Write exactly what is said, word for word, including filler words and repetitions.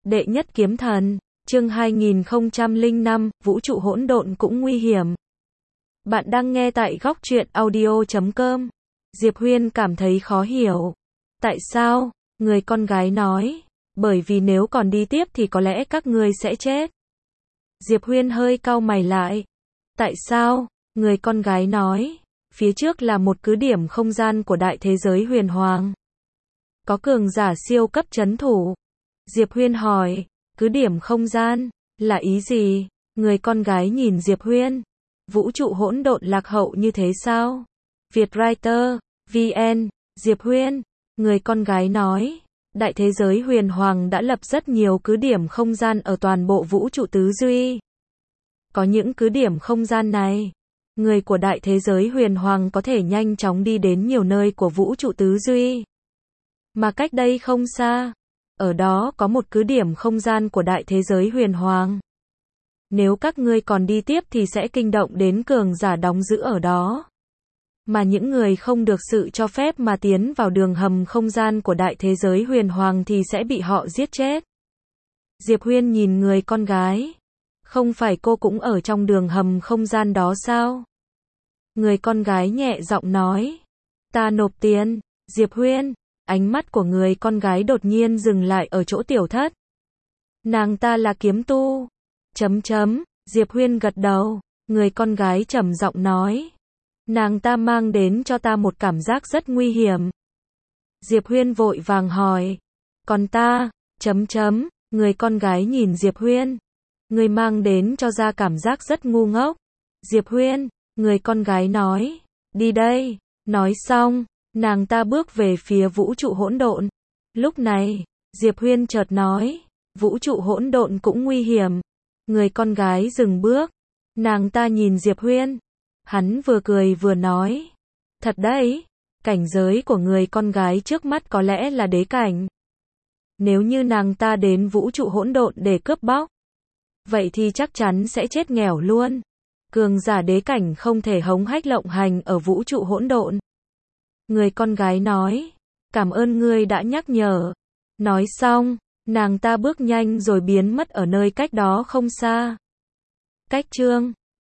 Đệ nhất kiếm thần, chương hai nghìn không trăm lẻ năm, vũ trụ hỗn độn cũng nguy hiểm. Bạn đang nghe tại góc truyện audio chấm com. Diệp Huyên cảm thấy khó hiểu. Tại sao? Người con gái nói. Bởi vì nếu còn đi tiếp thì có lẽ các ngươi sẽ chết. Diệp Huyên hơi cau mày lại. Tại sao? Người con gái nói. Phía trước là một cứ điểm không gian của đại thế giới huyền hoàng. Có cường giả siêu cấp trấn thủ. Diệp Huyên hỏi, cứ điểm không gian, là ý gì? Người con gái nhìn Diệp Huyên. Vũ trụ hỗn độn lạc hậu như thế sao? Vietwriter, vê en, Diệp Huyên. Người con gái nói, đại thế giới huyền hoàng đã lập rất nhiều cứ điểm không gian ở toàn bộ vũ trụ tứ duy. Có những cứ điểm không gian này, người của đại thế giới huyền hoàng có thể nhanh chóng đi đến nhiều nơi của vũ trụ tứ duy. Mà cách đây không xa, ở đó có một cứ điểm không gian của đại thế giới huyền hoàng. Nếu các ngươi còn đi tiếp thì sẽ kinh động đến cường giả đóng giữ ở đó. Mà những người không được sự cho phép mà tiến vào đường hầm không gian của đại thế giới huyền hoàng thì sẽ bị họ giết chết. Diệp Huyên nhìn người con gái. Không phải cô cũng ở trong đường hầm không gian đó sao? Người con gái nhẹ giọng nói. Ta nộp tiền. Diệp Huyên. Ánh mắt của người con gái đột nhiên dừng lại ở chỗ tiểu thất. Nàng ta là kiếm tu. Chấm chấm. Diệp Huyên gật đầu. Người con gái trầm giọng nói. Nàng ta mang đến cho ta một cảm giác rất nguy hiểm. Diệp Huyên vội vàng hỏi. Còn ta? Chấm chấm. Người con gái nhìn Diệp Huyên. Người mang đến cho ra cảm giác rất ngu ngốc. Diệp Huyên. Người con gái nói. Đi đây. Nói xong, nàng ta bước về phía vũ trụ hỗn độn. Lúc này, Diệp Huyên chợt nói. Vũ trụ hỗn độn cũng nguy hiểm. Người con gái dừng bước. Nàng ta nhìn Diệp Huyên. Hắn vừa cười vừa nói. Thật đấy, cảnh giới của người con gái trước mắt có lẽ là đế cảnh. Nếu như nàng ta đến vũ trụ hỗn độn để cướp bóc, vậy thì chắc chắn sẽ chết nghèo luôn. Cường giả đế cảnh không thể hống hách lộng hành ở vũ trụ hỗn độn. Người con gái nói. Cảm ơn ngươi đã nhắc nhở. Nói xong, nàng ta bước nhanh rồi biến mất ở nơi cách đó không xa. Cách chương